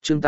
chương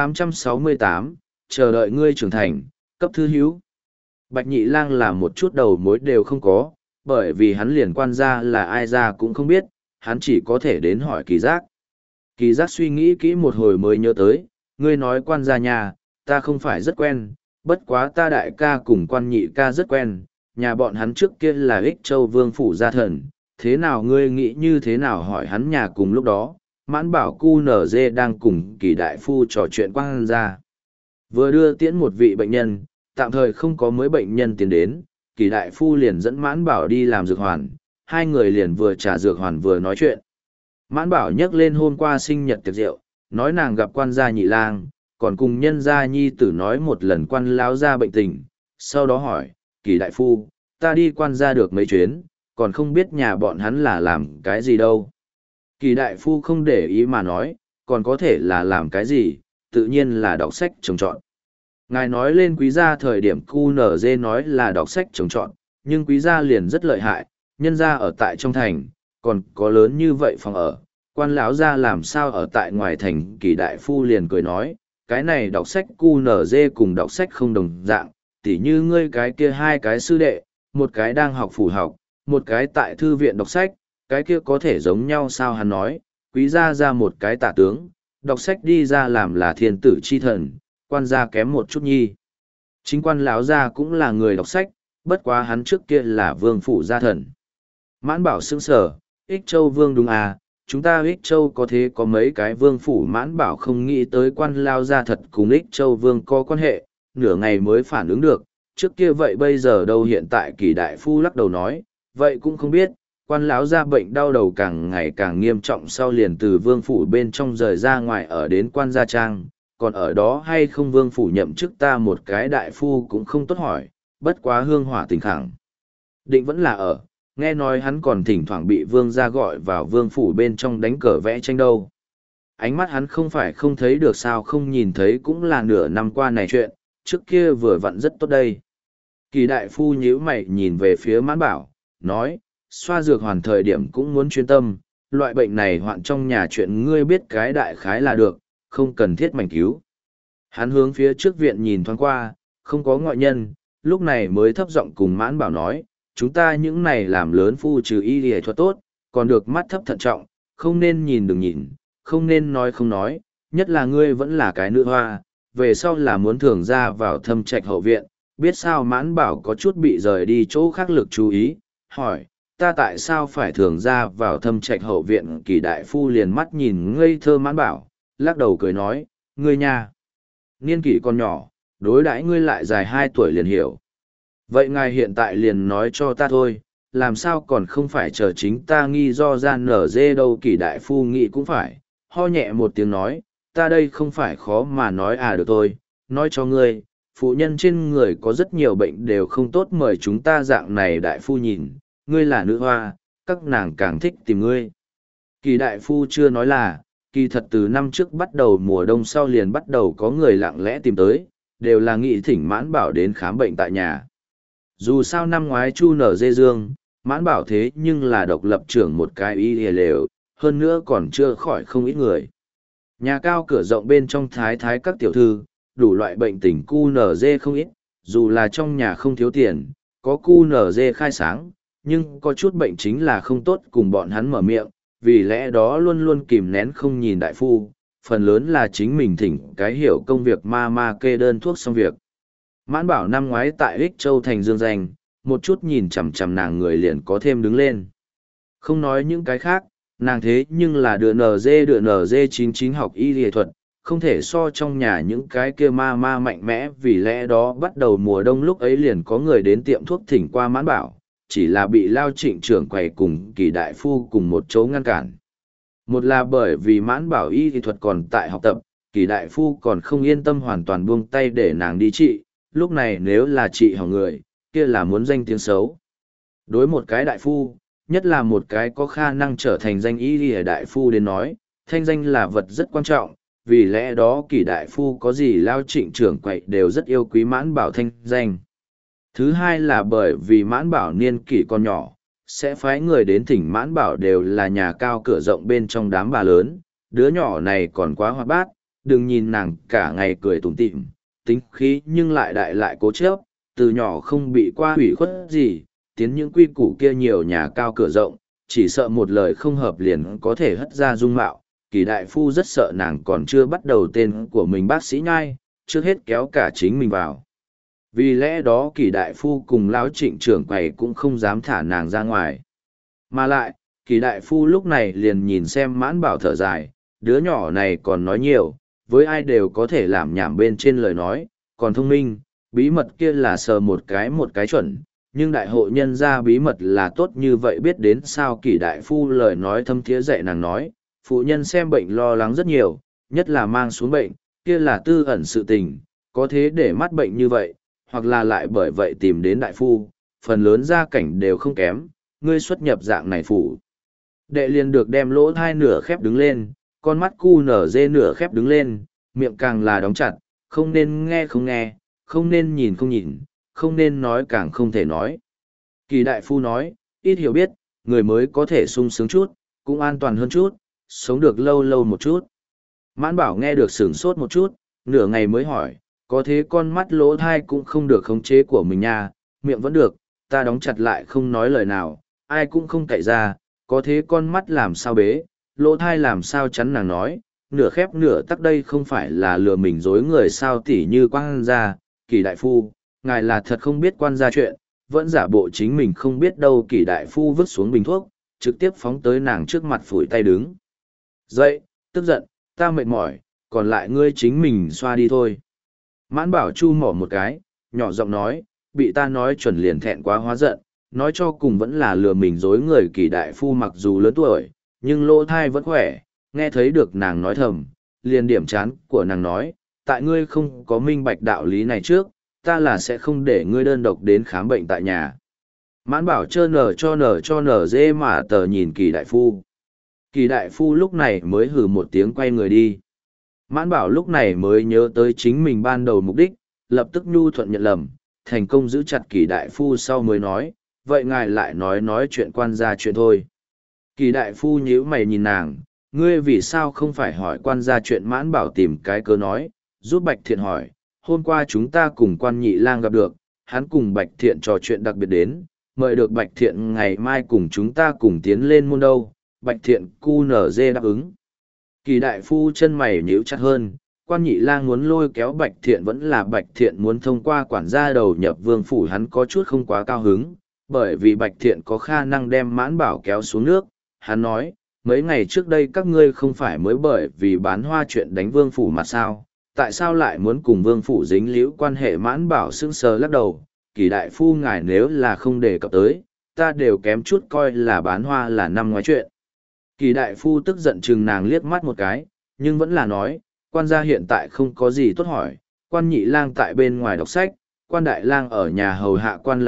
868, chờ đợi ngươi trưởng thành, cấp thư hữu. Bạch Nhị Lang là một chút đầu mối đều không có, bởi vì hắn liền quan gia là ai ra cũng không biết, hắn chỉ có thể đến hỏi Kỳ Giác. Kỳ Giác suy nghĩ kỹ một hồi mới nhớ tới, ngươi nói quan gia nhà, ta không phải rất quen, bất quá ta đại ca cùng quan nhị ca rất quen, nhà bọn hắn trước kia là Ích Châu Vương phủ gia thần, thế nào ngươi nghĩ như thế nào hỏi hắn nhà cùng lúc đó, Mãn Bảo QNZ đang cùng Kỳ đại phu trò chuyện quan gia. Vừa đưa tiễn một vị bệnh nhân, tạm thời không có mới bệnh nhân tiến đến, Kỳ đại phu liền dẫn Mãn Bảo đi làm dược hoàn, hai người liền vừa trả dược hoàn vừa nói chuyện. Mãn Bảo nhắc lên hôm qua sinh nhật tiệc rượu, nói nàng gặp quan gia Nhị Lang, còn cùng nhân gia nhi tử nói một lần quan lão gia bệnh tình, sau đó hỏi, Kỳ đại phu, ta đi quan gia được mấy chuyến, còn không biết nhà bọn hắn là làm cái gì đâu. Kỳ đại phu không để ý mà nói, còn có thể là làm cái gì, tự nhiên là đọc sách trồng trọt. Ngài nói lên quý gia thời điểm QNZ nói là đọc sách trồng trọt, nhưng quý gia liền rất lợi hại, nhân gia ở tại trong thành, còn có lớn như vậy phòng ở, quan lão gia làm sao ở tại ngoài thành. Kỳ đại phu liền cười nói, cái này đọc sách QNZ cùng đọc sách không đồng dạng, tỉ như ngươi cái kia hai cái sư đệ, một cái đang học phủ học, một cái tại thư viện đọc sách, cái kia có thể giống nhau sao. Hắn nói, quý gia ra một cái tả tướng, đọc sách đi ra làm là thiên tử chi thần, quan gia kém một chút nhi. Chính quan lão gia cũng là người đọc sách, bất quá hắn trước kia là vương phủ gia thần. Mãn Bảo sững sờ, Ích Châu vương đúng à, chúng ta Ích Châu có thế có mấy cái vương phủ. Mãn Bảo không nghĩ tới quan lao gia thật cùng Ích Châu vương có quan hệ, nửa ngày mới phản ứng được, trước kia vậy bây giờ đâu. Hiện tại Kỳ đại phu lắc đầu nói, vậy cũng không biết, quan lão gia bệnh đau đầu càng ngày càng nghiêm trọng, sau liền từ vương phủ bên trong rời ra ngoài ở đến quan gia trang, còn ở đó hay không vương phủ nhậm chức ta một cái đại phu cũng không tốt hỏi, bất quá hương hỏa tình khẳng định vẫn là ở. Nghe nói hắn còn thỉnh thoảng bị vương gia gọi vào vương phủ bên trong đánh cờ vẽ tranh đâu. Ánh mắt hắn không phải không thấy được sao, không nhìn thấy cũng là nửa năm qua này chuyện, trước kia vừa vặn rất tốt đây. Kỳ đại phu nhíu mày nhìn về phía Mãn Bảo, nói, xoa dược hoàn thời điểm cũng muốn chuyên tâm, loại bệnh này hoạn trong nhà chuyện ngươi biết cái đại khái là được, không cần thiết mảnh cứu. Hắn hướng phía trước viện nhìn thoáng qua, không có ngoại nhân, lúc này mới thấp giọng cùng Mãn Bảo nói, chúng ta những này làm lớn phu trừ y y thuật tốt, còn được mắt thấp thận trọng, không nên nhìn đừng nhìn, không nên nói không nói, nhất là ngươi vẫn là cái nữ hoa, về sau là muốn thường ra vào Thâm Trạch hậu viện, biết sao. Mãn Bảo có chút bị rời đi chỗ khác lực chú ý, hỏi, ta tại sao phải thường ra vào Thâm Trạch hậu viện. Kỳ đại phu liền mắt nhìn ngây thơ Mãn Bảo, lắc đầu cười nói, ngươi nha, niên kỷ còn nhỏ, đối đãi ngươi lại dài 2 tuổi liền hiểu. Vậy ngài hiện tại liền nói cho ta thôi, làm sao còn không phải chờ chính ta nghi do gian nở dê đâu. Kỳ đại phu nghĩ cũng phải, ho nhẹ một tiếng nói, ta đây không phải khó mà nói à. Được thôi, nói cho ngươi, phụ nhân trên người có rất nhiều bệnh đều không tốt, mời chúng ta dạng này đại phu nhìn, ngươi là nữ hoa, các nàng càng thích tìm ngươi. Kỳ đại phu chưa nói là, kỳ thật từ năm trước bắt đầu mùa đông sau liền bắt đầu có người lặng lẽ tìm tới, đều là nghị thỉnh Mãn Bảo đến khám bệnh tại nhà. Dù sao năm ngoái chu nở dê dương, Mãn Bảo thế nhưng là độc lập trưởng một cái y hề lều, hơn nữa còn chưa khỏi không ít người. Nhà cao cửa rộng bên trong thái thái các tiểu thư, đủ loại bệnh tình QNZ không ít, dù là trong nhà không thiếu tiền, có QNZ khai sáng, nhưng có chút bệnh chính là không tốt cùng bọn hắn mở miệng, vì lẽ đó luôn luôn kìm nén không nhìn đại phu, phần lớn là chính mình thỉnh cái hiểu công việc ma kê đơn thuốc xong việc. Mãn Bảo năm ngoái tại Ích Châu thành dương danh, một chút nhìn chằm chằm nàng người liền có thêm đứng lên. Không nói những cái khác, nàng thế nhưng là đựa NG 99 học y y thuật, không thể so trong nhà những cái kia ma mạnh mẽ. Vì lẽ đó bắt đầu mùa đông lúc ấy liền có người đến tiệm thuốc thỉnh qua Mãn Bảo, chỉ là bị Lao Trịnh trưởng quầy cùng Kỳ đại phu cùng một chỗ ngăn cản. Một là bởi vì Mãn Bảo y y thuật còn tại học tập, Kỳ đại phu còn không yên tâm hoàn toàn buông tay để nàng đi trị, lúc này nếu là trị hỏng người, kia là muốn danh tiếng xấu. Đối một cái đại phu, nhất là một cái có khả năng trở thành danh y y đại phu đến nói, thanh danh là vật rất quan trọng, vì lẽ đó Kỳ đại phu có gì Lao Trịnh trưởng quậy đều rất yêu quý Mãn Bảo thanh danh. Thứ hai là bởi vì Mãn Bảo niên kỷ còn nhỏ, sẽ phái người đến thỉnh Mãn Bảo đều là nhà cao cửa rộng bên trong đám bà lớn, đứa nhỏ này còn quá hoạt bát, đừng nhìn nàng cả ngày cười tủm tỉm, tính khí nhưng lại đại lại cố chấp, từ nhỏ không bị qua hủy khuất gì, tiến những quy củ kia nhiều nhà cao cửa rộng, chỉ sợ một lời không hợp liền có thể hất ra dung mạo. Kỳ đại phu rất sợ nàng còn chưa bắt đầu tên của mình bác sĩ nhai, trước hết kéo cả chính mình vào. Vì lẽ đó Kỳ đại phu cùng lão Trịnh trưởng quầy cũng không dám thả nàng ra ngoài. Mà lại, Kỳ đại phu lúc này liền nhìn xem Mãn Bảo thở dài, đứa nhỏ này còn nói nhiều, với ai đều có thể làm nhảm bên trên lời nói, còn thông minh, bí mật kia là sờ một cái chuẩn, nhưng đại hộ nhân ra bí mật là tốt như vậy biết đến sao. Kỳ đại phu lời nói thâm thiế dạy nàng nói, phụ nhân xem bệnh lo lắng rất nhiều, nhất là mang xuống bệnh, kia là tư ẩn sự tình, có thế để mắt bệnh như vậy, hoặc là lại bởi vậy tìm đến đại phu, phần lớn gia cảnh đều không kém, ngươi xuất nhập dạng này phủ. Đệ liền được đem lỗ thai nửa khép đứng lên, con mắt cu nở dê nửa khép đứng lên, miệng càng là đóng chặt, không nên nghe không nghe, không nên nhìn không nhìn, không nên nói càng không thể nói. Kỳ đại phu nói, ít hiểu biết, người mới có thể sung sướng chút, cũng an toàn hơn chút, sống được lâu lâu một chút. Mãn Bảo nghe được sửng sốt một chút, nửa ngày mới hỏi, có thế con mắt lỗ thai cũng không được khống chế của mình nha, miệng vẫn được, ta đóng chặt lại không nói lời nào, ai cũng không cậy ra, có thế con mắt làm sao bế, lỗ thai làm sao chắn. Nàng nói, nửa khép nửa tắc đây không phải là lừa mình dối người sao, tỉ như quan gia. Kỳ đại phu, ngài là thật không biết quan gia chuyện, vẫn giả bộ chính mình không biết đâu. Kỳ đại phu vứt xuống bình thuốc, trực tiếp phóng tới nàng trước mặt phủi tay đứng dậy, tức giận, ta mệt mỏi, còn lại ngươi chính mình xoa đi thôi. Mãn Bảo chu mỏ một cái, nhỏ giọng nói, bị ta nói chuẩn liền thẹn quá hóa giận, nói cho cùng vẫn là lừa mình dối người. Kỳ đại phu mặc dù lớn tuổi, nhưng lỗ thai vẫn khỏe, nghe thấy được nàng nói thầm, liền điểm chán của nàng nói, tại ngươi không có minh bạch đạo lý này trước, ta là sẽ không để ngươi đơn độc đến khám bệnh tại nhà. Mãn Bảo chơ nở cho nở dê mà tờ nhìn Kỳ đại phu. Kỳ đại phu lúc này mới hừ một tiếng quay người đi. Mãn Bảo lúc này mới nhớ tới chính mình ban đầu mục đích, lập tức nhu thuận nhận lầm, thành công giữ chặt Kỳ đại phu sau mới nói, vậy ngài lại nói chuyện quan gia chuyện thôi. Kỳ đại phu nhíu mày nhìn nàng, ngươi vì sao không phải hỏi quan gia chuyện. Mãn Bảo tìm cái cớ nói, giúp Bạch Thiện hỏi, hôm qua chúng ta cùng quan nhị lang gặp được, hắn cùng Bạch Thiện trò chuyện đặc biệt đến, mời được Bạch Thiện ngày mai cùng chúng ta cùng tiến lên môn đâu. Bạch Thiện cu nở dê đáp ứng. Kỳ đại phu chân mày nhíu chặt hơn, quan nhị lang muốn lôi kéo Bạch Thiện vẫn là Bạch Thiện muốn thông qua quản gia đầu nhập vương phủ, hắn có chút không quá cao hứng, bởi vì Bạch Thiện có khả năng đem Mãn Bảo kéo xuống nước. Hắn nói, mấy ngày trước đây các ngươi không phải mới bởi vì bán hoa chuyện đánh vương phủ mà sao, tại sao lại muốn cùng vương phủ dính líu quan hệ. Mãn Bảo sững sờ lắc đầu, Kỳ đại phu ngài nếu là không đề cập tới, ta đều kém chút coi là bán hoa là năm ngoái chuyện. Kỳ đại phu tức giận chừng nàng liếc mắt một cái, nhưng vẫn là nói, quan gia hiện tại không có gì tốt hỏi, quan nhị lang tại bên ngoài đọc sách, quan đại lang ở nhà hầu hạ quan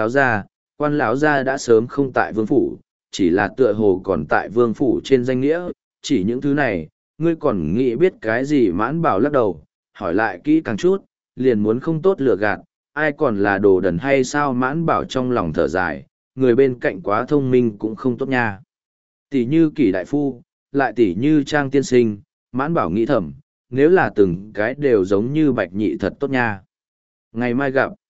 lão gia đã sớm không tại vương phủ, chỉ là tựa hồ còn tại vương phủ trên danh nghĩa, chỉ những thứ này, ngươi còn nghĩ biết cái gì. Mãn Bảo lắc đầu, hỏi lại kỹ càng chút, liền muốn không tốt lừa gạt, ai còn là đồ đần hay sao. Mãn Bảo trong lòng thở dài, người bên cạnh quá thông minh cũng không tốt nha. Tỷ như Kỳ đại phu, lại tỷ như Trang tiên sinh. Mãn Bảo nghĩ thầm, nếu là từng cái đều giống như Bạch nhị thật tốt nha. Ngày mai gặp.